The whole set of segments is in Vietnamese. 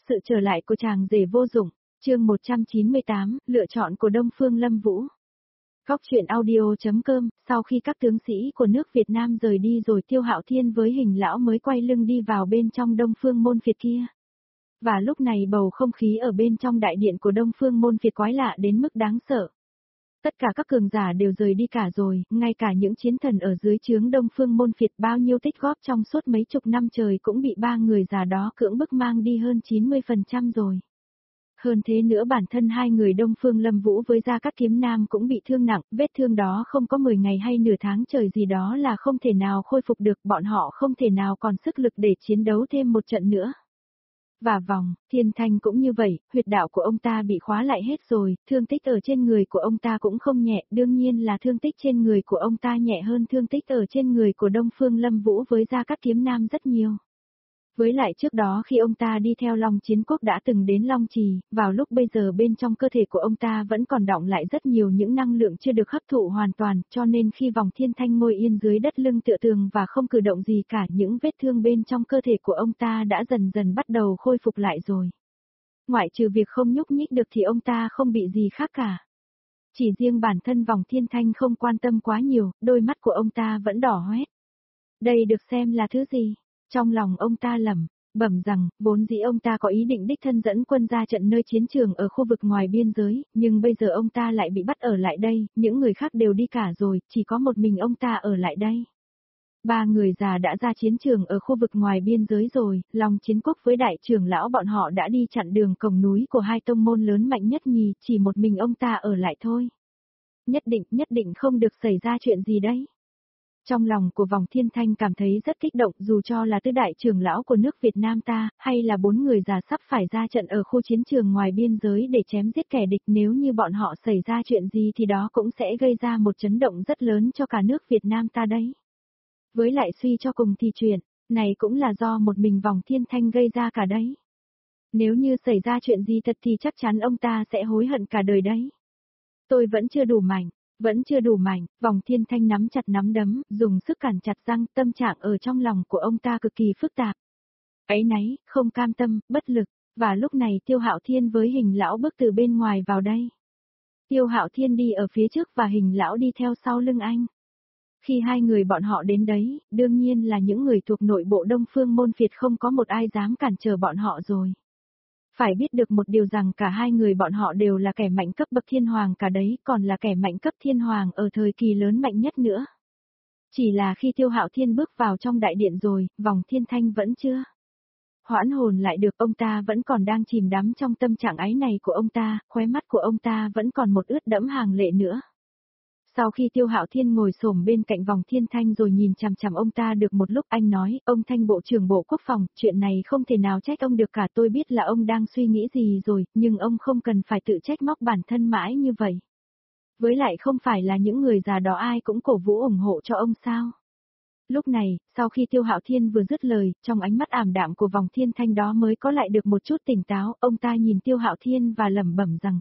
Sự trở lại của chàng rể vô dụng, chương 198, lựa chọn của Đông Phương Lâm Vũ. Góc truyện audio.com, sau khi các tướng sĩ của nước Việt Nam rời đi rồi Tiêu Hạo Thiên với Hình lão mới quay lưng đi vào bên trong Đông Phương môn phiệt kia. Và lúc này bầu không khí ở bên trong đại điện của Đông Phương môn phiệt quái lạ đến mức đáng sợ. Tất cả các cường giả đều rời đi cả rồi, ngay cả những chiến thần ở dưới trướng Đông Phương môn phiệt bao nhiêu tích góp trong suốt mấy chục năm trời cũng bị ba người già đó cưỡng bức mang đi hơn 90% rồi. Hơn thế nữa bản thân hai người Đông Phương Lâm Vũ với Gia Cát Kiếm Nam cũng bị thương nặng, vết thương đó không có 10 ngày hay nửa tháng trời gì đó là không thể nào khôi phục được, bọn họ không thể nào còn sức lực để chiến đấu thêm một trận nữa. Và Thiên Thanh cũng như vậy, huyệt đạo của ông ta bị khóa lại hết rồi, thương tích ở trên người của ông ta cũng không nhẹ, đương nhiên là thương tích trên người của ông ta nhẹ hơn thương tích ở trên người của Đông Phương Lâm Vũ với Gia Cát Kiếm Nam rất nhiều. Với lại trước đó khi ông ta đi theo Long Chiến Quốc đã từng đến Long Trì, vào lúc bây giờ bên trong cơ thể của ông ta vẫn còn đọng lại rất nhiều những năng lượng chưa được hấp thụ hoàn toàn, cho nên khi Thiên Thanh ngồi yên dưới đất lưng tựa tường và không cử động gì cả, những vết thương bên trong cơ thể của ông ta đã dần dần bắt đầu khôi phục lại rồi. Ngoại trừ việc không nhúc nhích được thì ông ta không bị gì khác cả. Chỉ riêng bản thân Thiên Thanh không quan tâm quá nhiều, đôi mắt của ông ta vẫn đỏ hoét. Đây được xem là thứ gì? Trong lòng ông ta lẩm bẩm rằng, vốn dĩ ông ta có ý định đích thân dẫn quân ra trận nơi chiến trường ở khu vực ngoài biên giới, nhưng bây giờ ông ta lại bị bắt ở lại đây, những người khác đều đi cả rồi, chỉ có một mình ông ta ở lại đây. Ba người già đã ra chiến trường ở khu vực ngoài biên giới rồi, Long Chiến Quốc với đại trưởng lão bọn họ đã đi chặn đường cổng núi của hai tông môn lớn mạnh nhất nhì, chỉ một mình ông ta ở lại thôi. Nhất định không được xảy ra chuyện gì đấy. Trong lòng của Thiên Thanh cảm thấy rất kích động, dù cho là tứ đại trưởng lão của nước Việt Nam ta, hay là bốn người già sắp phải ra trận ở khu chiến trường ngoài biên giới để chém giết kẻ địch, nếu như bọn họ xảy ra chuyện gì thì đó cũng sẽ gây ra một chấn động rất lớn cho cả nước Việt Nam ta đấy. Với lại suy cho cùng thì chuyện này cũng là do một mình Thiên Thanh gây ra cả đấy. Nếu như xảy ra chuyện gì thật thì chắc chắn ông ta sẽ hối hận cả đời đấy. Tôi vẫn chưa đủ mạnh. Thiên Thanh nắm chặt nắm đấm, dùng sức cản chặt răng, tâm trạng ở trong lòng của ông ta cực kỳ phức tạp. Áy náy, không cam tâm, bất lực, và lúc này Tiêu Hạo Thiên với Hình lão bước từ bên ngoài vào đây. Tiêu Hạo Thiên đi ở phía trước và Hình lão đi theo sau lưng anh. Khi hai người bọn họ đến đấy, đương nhiên là những người thuộc nội bộ Đông Phương môn phiệt không có một ai dám cản trở bọn họ rồi. Phải biết được một điều rằng cả hai người bọn họ đều là kẻ mạnh cấp bậc thiên hoàng cả đấy, còn là kẻ mạnh cấp thiên hoàng ở thời kỳ lớn mạnh nhất nữa. Chỉ là khi Tiêu Hạo Thiên bước vào trong đại điện rồi, Thiên Thanh vẫn chưa hoãn hồn lại được, ông ta vẫn còn đang chìm đắm trong tâm trạng áy này của ông ta, khóe mắt của ông ta vẫn còn một ướt đẫm hàng lệ nữa. Sau khi Tiêu Hạo Thiên ngồi xổm bên cạnh Thiên Thanh rồi nhìn chằm chằm ông ta được một lúc, anh nói, ông Thanh Bộ trưởng Bộ Quốc phòng, chuyện này không thể nào trách ông được cả, tôi biết là ông đang suy nghĩ gì rồi, nhưng ông không cần phải tự trách móc bản thân mãi như vậy. Với lại không phải là những người già đó ai cũng cổ vũ ủng hộ cho ông sao. Lúc này, sau khi Tiêu Hạo Thiên vừa dứt lời, trong ánh mắt ảm đạm của Thiên Thanh đó mới có lại được một chút tỉnh táo, ông ta nhìn Tiêu Hạo Thiên và lẩm bẩm rằng,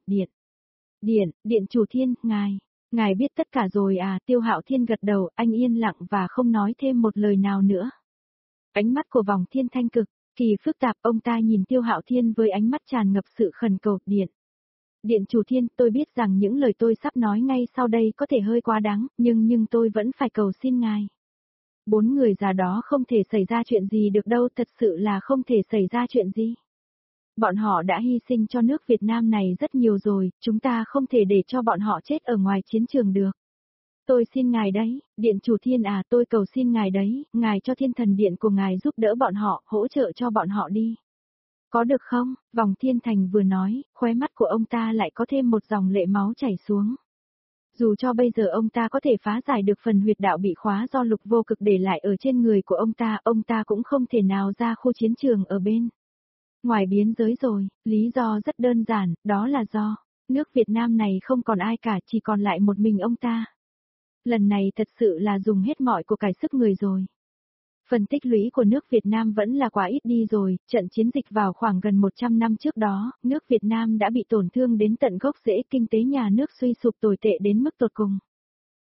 Điện chủ Thiên, Ngài biết tất cả rồi à? Tiêu Hạo Thiên gật đầu, anh yên lặng và không nói thêm một lời nào nữa. Ánh mắt của Thiên Thanh cực kỳ phức tạp, ông ta nhìn Tiêu Hạo Thiên với ánh mắt tràn ngập sự khẩn cầu, Điện chủ Thiên, tôi biết rằng những lời tôi sắp nói ngay sau đây có thể hơi quá đáng, nhưng tôi vẫn phải cầu xin ngài. Bốn người già đó không thể xảy ra chuyện gì được đâu, thật sự là không thể xảy ra chuyện gì. Bọn họ đã hy sinh cho nước Việt Nam này rất nhiều rồi, chúng ta không thể để cho bọn họ chết ở ngoài chiến trường được. Tôi xin ngài đấy, Điện chủ Thiên à, tôi cầu xin ngài đấy, ngài cho Thiên Thần Điện của ngài giúp đỡ bọn họ, hỗ trợ cho bọn họ đi. Có được không? Thiên Thành vừa nói, khóe mắt của ông ta lại có thêm một dòng lệ máu chảy xuống. Dù cho bây giờ ông ta có thể phá giải được phần huyệt đạo bị khóa do Lục Vô Cực để lại ở trên người của ông ta cũng không thể nào ra khu chiến trường ở bên ngoài biên giới rồi, lý do rất đơn giản, đó là do nước Việt Nam này không còn ai cả, chỉ còn lại một mình ông ta. Lần này thật sự là dùng hết mọi của cải sức người rồi. Phần tích lũy của nước Việt Nam vẫn là quá ít đi rồi, trận chiến dịch vào khoảng gần 100 năm trước đó, nước Việt Nam đã bị tổn thương đến tận gốc rễ, kinh tế nhà nước suy sụp tồi tệ đến mức tột cùng.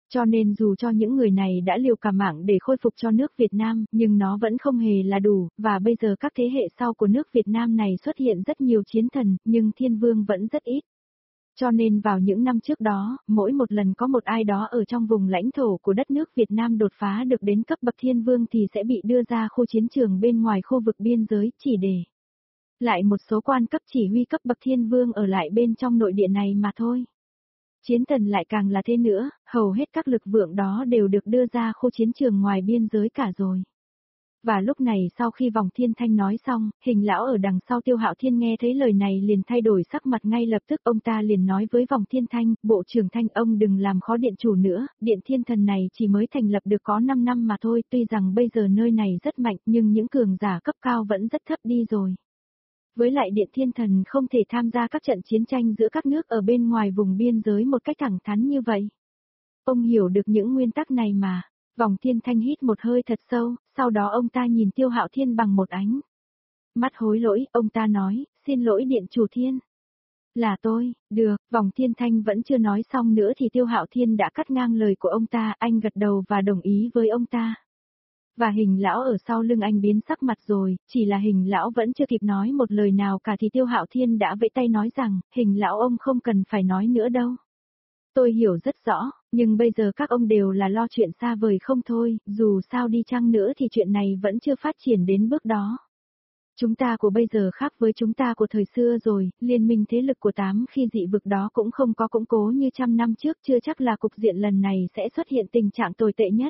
Cho nên dù cho những người này đã liều cả mạng để khôi phục cho nước Việt Nam, nhưng nó vẫn không hề là đủ, và bây giờ các thế hệ sau của nước Việt Nam này xuất hiện rất nhiều chiến thần, nhưng thiên vương vẫn rất ít. Cho nên vào những năm trước đó, mỗi một lần có một ai đó ở trong vùng lãnh thổ của đất nước Việt Nam đột phá được đến cấp bậc thiên vương thì sẽ bị đưa ra khu chiến trường bên ngoài khu vực biên giới chỉ để lại một số quan cấp chỉ huy cấp bậc thiên vương ở lại bên trong nội địa này mà thôi. Chiến thần lại càng là thế nữa, hầu hết các lực vượng đó đều được đưa ra khu chiến trường ngoài biên giới cả rồi. Và lúc này sau khi vòng thiên thanh nói xong, hình lão ở đằng sau Tiêu Hạo Thiên nghe thấy lời này liền thay đổi sắc mặt ngay lập tức, ông ta liền nói với vòng thiên thanh, bộ trưởng Thanh ông đừng làm khó điện chủ nữa, điện thiên thần này chỉ mới thành lập được có 5 năm mà thôi, tuy rằng bây giờ nơi này rất mạnh nhưng những cường giả cấp cao vẫn rất thấp đi rồi. Với lại điện thiên thần không thể tham gia các trận chiến tranh giữa các nước ở bên ngoài vùng biên giới một cách thẳng thắn như vậy. Ông hiểu được những nguyên tắc này mà. Vòng thiên thanh hít một hơi thật sâu, sau đó ông ta nhìn Tiêu Hạo Thiên bằng một ánh mắt hối lỗi, ông ta nói, xin lỗi điện chủ Thiên. Là tôi, được, vòng thiên thanh vẫn chưa nói xong nữa thì Tiêu Hạo Thiên đã cắt ngang lời của ông ta, anh gật đầu và đồng ý với ông ta. Và hình lão ở sau lưng anh biến sắc mặt rồi, chỉ là hình lão vẫn chưa kịp nói một lời nào cả thì Tiêu Hạo Thiên đã vẫy tay nói rằng, hình lão ông không cần phải nói nữa đâu. Tôi hiểu rất rõ, nhưng bây giờ các ông đều là lo chuyện xa vời không thôi, dù sao đi chăng nữa thì chuyện này vẫn chưa phát triển đến bước đó. Chúng ta của bây giờ khác với chúng ta của thời xưa rồi, liên minh thế lực của 8 khi dị vực đó cũng không có củng cố như trăm năm trước, chưa chắc là cục diện lần này sẽ xuất hiện tình trạng tồi tệ nhất.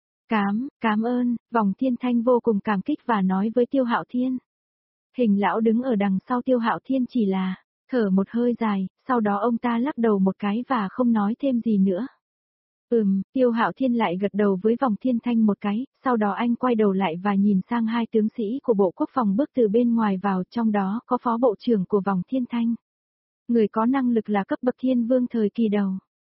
Cảm ơn, vòng thiên thanh vô cùng cảm kích và nói với Tiêu Hạo Thiên. Hình lão đứng ở đằng sau Tiêu Hạo Thiên chỉ là thở một hơi dài, sau đó ông ta lắc đầu một cái và không nói thêm gì nữa. Tiêu Hạo Thiên lại gật đầu với vòng thiên thanh một cái, sau đó anh quay đầu lại và nhìn sang hai tướng sĩ của Bộ Quốc phòng bước từ bên ngoài vào, trong đó có phó bộ trưởng của vòng thiên thanh. Người có năng lực là cấp bậc thiên vương thời kỳ đầu.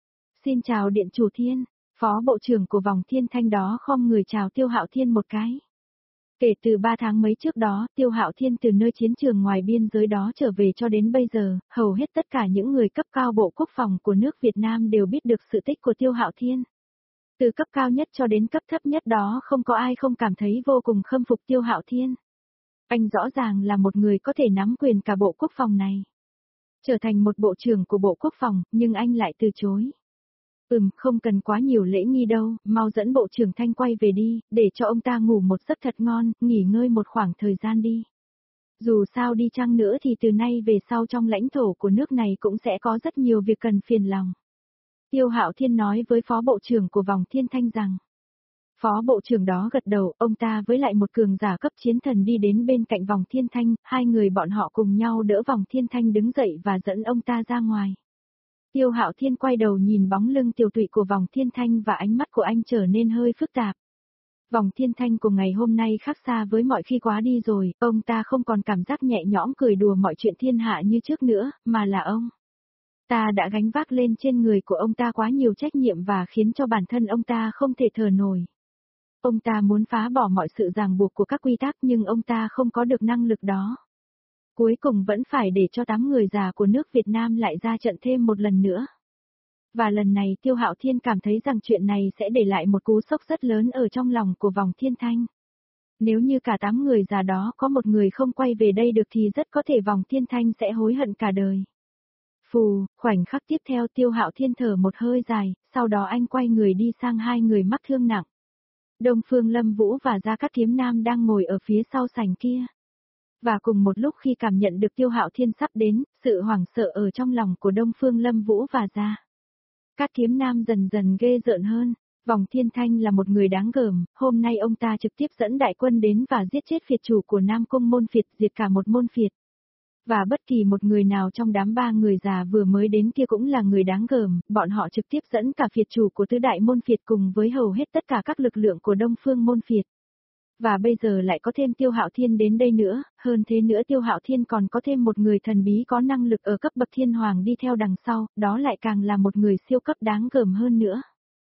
Xin chào điện chủ Thiên, phó bộ trưởng của vòng thiên thanh đó khom người chào Tiêu Hạo Thiên một cái. Kể từ 3 tháng mấy trước đó, Tiêu Hạo Thiên từ nơi chiến trường ngoài biên giới đó trở về cho đến bây giờ, hầu hết tất cả những người cấp cao Bộ Quốc phòng của nước Việt Nam đều biết được sự tích của Tiêu Hạo Thiên. Từ cấp cao nhất cho đến cấp thấp nhất đó không có ai không cảm thấy vô cùng khâm phục Tiêu Hạo Thiên. Anh rõ ràng là một người có thể nắm quyền cả Bộ Quốc phòng này. Trở thành một bộ trưởng của Bộ Quốc phòng, nhưng anh lại từ chối. Không cần quá nhiều lễ nghi đâu, mau dẫn bộ trưởng Thanh quay về đi, để cho ông ta ngủ một giấc thật ngon, nghỉ ngơi một khoảng thời gian đi. Dù sao đi chăng nữa thì từ nay về sau trong lãnh thổ của nước này cũng sẽ có rất nhiều việc cần phiền lòng. Tiêu Hạo Thiên nói với phó bộ trưởng của vòng thiên thanh rằng. Phó bộ trưởng đó gật đầu, ông ta với lại một cường giả cấp chiến thần đi đến bên cạnh vòng thiên thanh, hai người bọn họ cùng nhau đỡ vòng thiên thanh đứng dậy và dẫn ông ta ra ngoài. Tiêu Hạo Thiên quay đầu nhìn bóng lưng tiều tụy của vòng thiên thanh và ánh mắt của anh trở nên hơi phức tạp. Vòng thiên thanh của ngày hôm nay khác xa với mọi khi quá đi rồi, ông ta không còn cảm giác nhẹ nhõm cười đùa mọi chuyện thiên hạ như trước nữa, mà là ông ta đã gánh vác lên trên người của ông ta quá nhiều trách nhiệm và khiến cho bản thân ông ta không thể thở nổi. Ông ta muốn phá bỏ mọi sự ràng buộc của các quy tắc nhưng ông ta không có được năng lực đó. Cuối cùng vẫn phải để cho 8 người già của nước Việt Nam lại ra trận thêm một lần nữa. Và lần này Tiêu Hạo Thiên cảm thấy rằng chuyện này sẽ để lại một cú sốc rất lớn ở trong lòng của vòng thiên thanh. Nếu như cả 8 người già đó có một người không quay về đây được thì rất có thể vòng thiên thanh sẽ hối hận cả đời. Phù, khoảnh khắc tiếp theo Tiêu Hạo Thiên thở một hơi dài, sau đó anh quay người đi sang hai người mắc thương nặng. Đông Phương Lâm Vũ và Gia Cát Kiếm Nam đang ngồi ở phía sau sảnh kia. Và cùng một lúc khi cảm nhận được Tiêu Hạo Thiên sắp đến, sự hoảng sợ ở trong lòng của Đông Phương Lâm Vũ và Gia Cát Kiếm Nam dần dần ghê rợn hơn. Vòng Thiên Thanh là một người đáng gờm, hôm nay ông ta trực tiếp dẫn đại quân đến và giết chết phiệt chủ của Nam Cung môn phiệt, diệt cả một môn phiệt. Và bất kỳ một người nào trong đám 3 người già vừa mới đến kia cũng là người đáng gờm, bọn họ trực tiếp dẫn cả phiệt chủ của tứ đại môn phiệt cùng với hầu hết tất cả các lực lượng của Đông Phương môn phiệt. Và bây giờ lại có thêm Tiêu Hạo Thiên đến đây nữa, hơn thế nữa Tiêu Hạo Thiên còn có thêm một người thần bí có năng lực ở cấp bậc thiên hoàng đi theo đằng sau, đó lại càng là một người siêu cấp đáng gờm hơn nữa.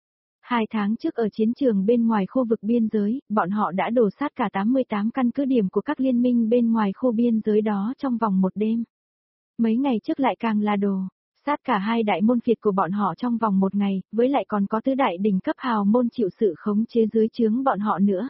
2 tháng trước ở chiến trường bên ngoài khu vực biên giới, bọn họ đã đổ sát cả 88 căn cứ điểm của các liên minh bên ngoài khu biên giới đó trong vòng một đêm. Mấy ngày trước lại càng là đổ sát cả hai đại môn phiệt của bọn họ trong vòng một ngày, với lại còn có tứ đại đỉnh cấp hào môn chịu sự khống chế dưới trướng bọn họ nữa.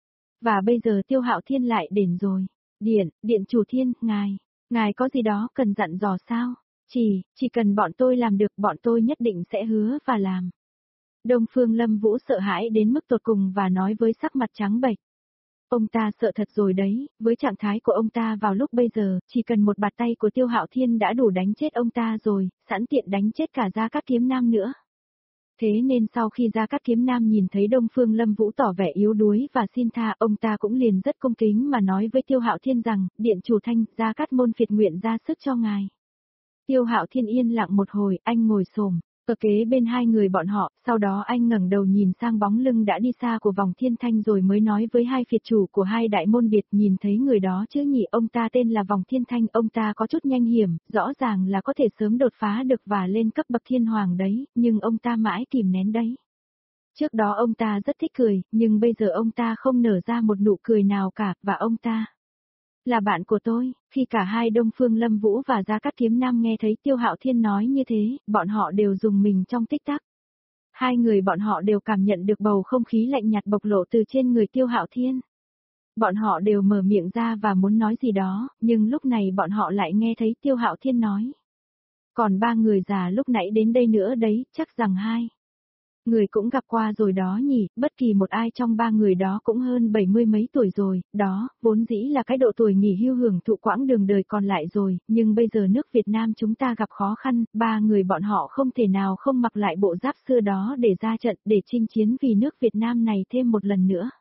Và bây giờ Tiêu Hạo Thiên lại đến rồi. Điện chủ Thiên, ngài có gì đó cần dặn dò sao? Chỉ cần bọn tôi làm được, bọn tôi nhất định sẽ hứa và làm. Đông Phương Lâm Vũ sợ hãi đến mức tột cùng và nói với sắc mặt trắng bệch. Ông ta sợ thật rồi đấy, với trạng thái của ông ta vào lúc bây giờ, chỉ cần một bạt tay của Tiêu Hạo Thiên đã đủ đánh chết ông ta rồi, sẵn tiện đánh chết cả Gia Cát Kiếm Nam nữa. Thế nên sau khi Gia Cát Kiếm Nam nhìn thấy Đông Phương Lâm Vũ tỏ vẻ yếu đuối và xin tha, ông ta cũng liền rất cung kính mà nói với Tiêu Hạo Thiên rằng, điện chủ Thanh, Gia Cát môn phiệt nguyện ra sức cho ngài. Tiêu Hạo Thiên yên lặng một hồi, anh ngồi xổm ở kế bên hai người bọn họ, sau đó anh ngẩng đầu nhìn sang bóng lưng đã đi xa của Vòng Thiên Thanh rồi mới nói với hai phiệt chủ của hai đại môn biệt, nhìn thấy người đó chứ nhỉ, ông ta tên là Vòng Thiên Thanh, ông ta có chút nhanh hiểm, rõ ràng là có thể sớm đột phá được và lên cấp bậc thiên hoàng đấy, nhưng ông ta mãi kìm nén đấy. Trước đó ông ta rất thích cười, nhưng bây giờ ông ta không nở ra một nụ cười nào cả, và ông ta là bạn của tôi. Khi cả hai Đông Phương Lâm Vũ và Gia Cát Kiếm Nam nghe thấy Tiêu Hạo Thiên nói như thế, bọn họ đều rùng mình trong tích tắc. Hai người bọn họ đều cảm nhận được bầu không khí lạnh nhạt bộc lộ từ trên người Tiêu Hạo Thiên. Bọn họ đều mở miệng ra và muốn nói gì đó, nhưng lúc này bọn họ lại nghe thấy Tiêu Hạo Thiên nói. Còn ba người già lúc nãy đến đây nữa đấy, chắc rằng hai người cũng gặp qua rồi đó nhỉ, bất kỳ một ai trong ba người đó cũng hơn 70 mấy tuổi rồi, đó, vốn dĩ là cái độ tuổi nghỉ hưu hưởng thụ quãng đường đời còn lại rồi, nhưng bây giờ nước Việt Nam chúng ta gặp khó khăn, ba người bọn họ không thể nào không mặc lại bộ giáp xưa đó để ra trận, để chinh chiến vì nước Việt Nam này thêm một lần nữa.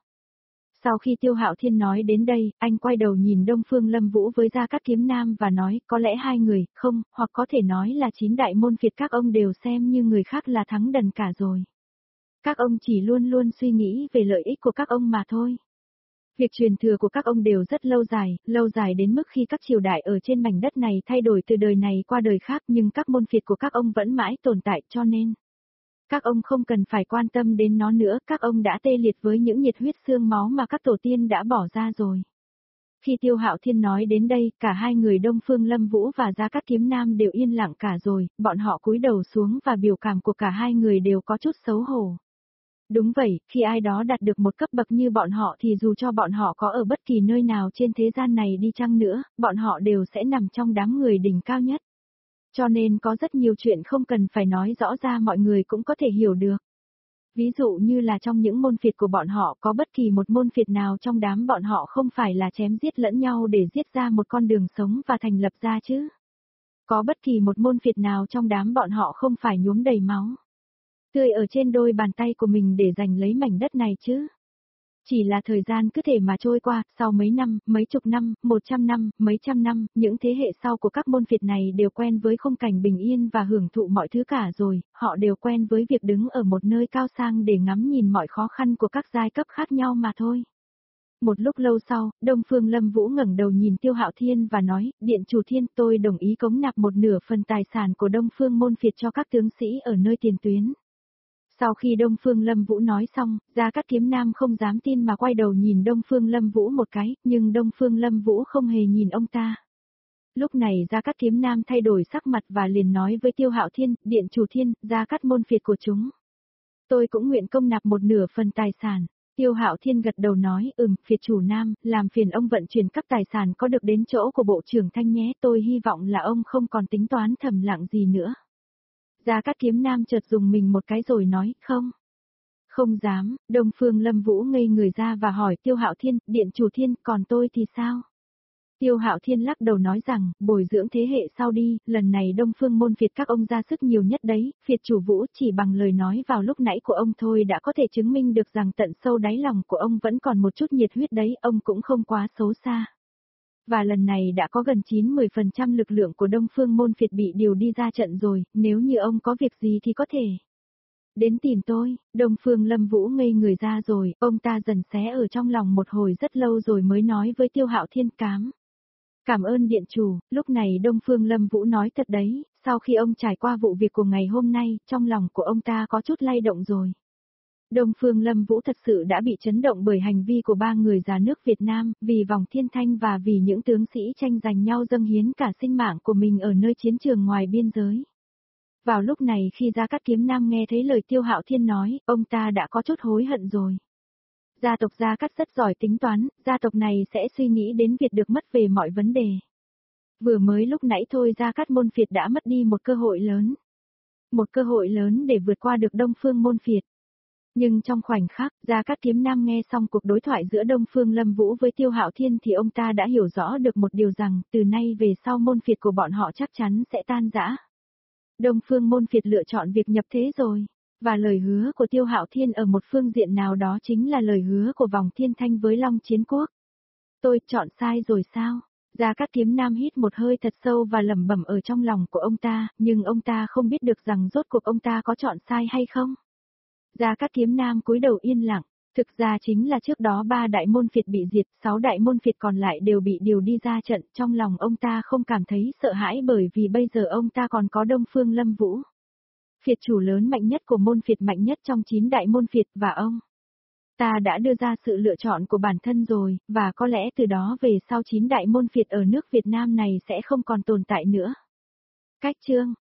Sau khi Tiêu Hạo Thiên nói đến đây, anh quay đầu nhìn Đông Phương Lâm Vũ với Gia Cát Kiếm Nam và nói, có lẽ hai người, không, hoặc có thể nói là 9 đại môn phiệt các ông đều xem như người khác là thắng đần cả rồi. Các ông chỉ luôn luôn suy nghĩ về lợi ích của các ông mà thôi. Việc truyền thừa của các ông đều rất lâu dài đến mức khi các triều đại ở trên mảnh đất này thay đổi từ đời này qua đời khác, nhưng các môn phiệt của các ông vẫn mãi tồn tại, cho nên các ông không cần phải quan tâm đến nó nữa, các ông đã tê liệt với những nhiệt huyết xương máu mà các tổ tiên đã bỏ ra rồi. Khi Tiêu Hạo Thiên nói đến đây, cả hai người Đông Phương Lâm Vũ và Gia Cát Kiếm Nam đều yên lặng cả rồi, bọn họ cúi đầu xuống và biểu cảm của cả hai người đều có chút xấu hổ. Đúng vậy, khi ai đó đạt được một cấp bậc như bọn họ thì dù cho bọn họ có ở bất kỳ nơi nào trên thế gian này đi chăng nữa, bọn họ đều sẽ nằm trong đám người đỉnh cao nhất. Cho nên có rất nhiều chuyện không cần phải nói rõ ra mọi người cũng có thể hiểu được. Ví dụ như là trong những môn phiệt của bọn họ có bất kỳ một môn phiệt nào trong đám bọn họ không phải là chém giết lẫn nhau để giết ra một con đường sống và thành lập ra chứ. Có bất kỳ một môn phiệt nào trong đám bọn họ không phải nhuốm đầy máu tươi ở trên đôi bàn tay của mình để giành lấy mảnh đất này chứ. Chỉ là thời gian cứ thể mà trôi qua, sau mấy năm, mấy chục năm, 100 năm, mấy trăm năm, những thế hệ sau của các môn phiệt này đều quen với khung cảnh bình yên và hưởng thụ mọi thứ cả rồi, họ đều quen với việc đứng ở một nơi cao sang để ngắm nhìn mọi khó khăn của các giai cấp khác nhau mà thôi. Một lúc lâu sau, Đông Phương Lâm Vũ ngẩng đầu nhìn Tiêu Hạo Thiên và nói, Điện chủ Thiên, tôi đồng ý cống nạp một nửa phần tài sản của Đông Phương môn phiệt cho các tướng sĩ ở nơi tiền tuyến. Sau khi Đông Phương Lâm Vũ nói xong, Gia Cát Kiếm Nam không dám tin mà quay đầu nhìn Đông Phương Lâm Vũ một cái, nhưng Đông Phương Lâm Vũ không hề nhìn ông ta. Lúc này Gia Cát Kiếm Nam thay đổi sắc mặt và liền nói với Tiêu Hạo Thiên, Điện chủ Thiên, Gia Cát môn phiệt của chúng. Tôi cũng nguyện công nạp một nửa phần tài sản. Tiêu Hạo Thiên gật đầu nói, phiệt chủ Nam, làm phiền ông vận chuyển các tài sản có được đến chỗ của Bộ trưởng Thanh nhé, tôi hy vọng là ông không còn tính toán thầm lặng gì nữa. Gia Cát Kiếm Nam chợt dùng mình một cái rồi nói, không dám. Đông Phương Lâm Vũ ngây người ra và hỏi Tiêu Hạo Thiên, Điện chủ Thiên, còn tôi thì sao? Tiêu Hạo Thiên lắc đầu nói rằng, bồi dưỡng thế hệ sau đi, lần này Đông Phương môn phiệt các ông ra sức nhiều nhất đấy, phiệt chủ Vũ chỉ bằng lời nói vào lúc nãy của ông thôi đã có thể chứng minh được rằng tận sâu đáy lòng của ông vẫn còn một chút nhiệt huyết đấy, ông cũng không quá xấu xa. Và lần này đã có gần 90% lực lượng của Đông Phương môn phiệt bị điều đi ra trận rồi, nếu như ông có việc gì thì có thể đến tìm tôi. Đông Phương Lâm Vũ ngây người ra rồi, ông ta dần xé ở trong lòng một hồi rất lâu rồi mới nói với Tiêu Hạo Thiên Cảm ơn điện chủ. Lúc này Đông Phương Lâm Vũ nói thật đấy, sau khi ông trải qua vụ việc của ngày hôm nay, trong lòng của ông ta có chút lay động rồi. Đông Phương Lâm Vũ thật sự đã bị chấn động bởi hành vi của ba người già nước Việt Nam, vì Vòng Thiên Thanh và vì những tướng sĩ tranh giành nhau dâng hiến cả sinh mạng của mình ở nơi chiến trường ngoài biên giới. Vào lúc này khi Gia Cát Kiếm Nam nghe thấy lời Tiêu Hạo Thiên nói, ông ta đã có chút hối hận rồi. Gia tộc Gia Cát rất giỏi tính toán, gia tộc này sẽ suy nghĩ đến việc được mất về mọi vấn đề. Vừa mới lúc nãy thôi Gia Cát Môn Phiệt đã mất đi một cơ hội lớn. Một cơ hội lớn để vượt qua được Đông Phương Môn Phiệt. Nhưng trong khoảnh khắc, Gia Cát Kiếm Nam nghe xong cuộc đối thoại giữa Đông Phương Lâm Vũ với Tiêu Hạo Thiên thì ông ta đã hiểu rõ được một điều rằng, từ nay về sau môn phiệt của bọn họ chắc chắn sẽ tan rã. Đông Phương Môn Phiệt lựa chọn việc nhập thế rồi. Và lời hứa của Tiêu Hạo Thiên ở một phương diện nào đó chính là lời hứa của Vòng Thiên Thanh với Long Chiến Quốc. Tôi chọn sai rồi sao? Gia Cát Kiếm Nam hít một hơi thật sâu và lẩm bẩm ở trong lòng của ông ta, nhưng ông ta không biết được rằng rốt cuộc ông ta có chọn sai hay không. Gia Cát Kiếm Nam cúi đầu yên lặng, thực ra chính là trước đó 3 đại môn phiệt bị diệt, 6 đại môn phiệt còn lại đều bị điều đi ra trận, trong lòng ông ta không cảm thấy sợ hãi bởi vì bây giờ ông ta còn có Đông Phương Lâm Vũ. Phiệt chủ lớn mạnh nhất của môn phiệt mạnh nhất trong 9 đại môn phiệt và ông. Ta đã đưa ra sự lựa chọn của bản thân rồi, và có lẽ từ đó về sau 9 đại môn phiệt ở nước Việt Nam này sẽ không còn tồn tại nữa. Cách chương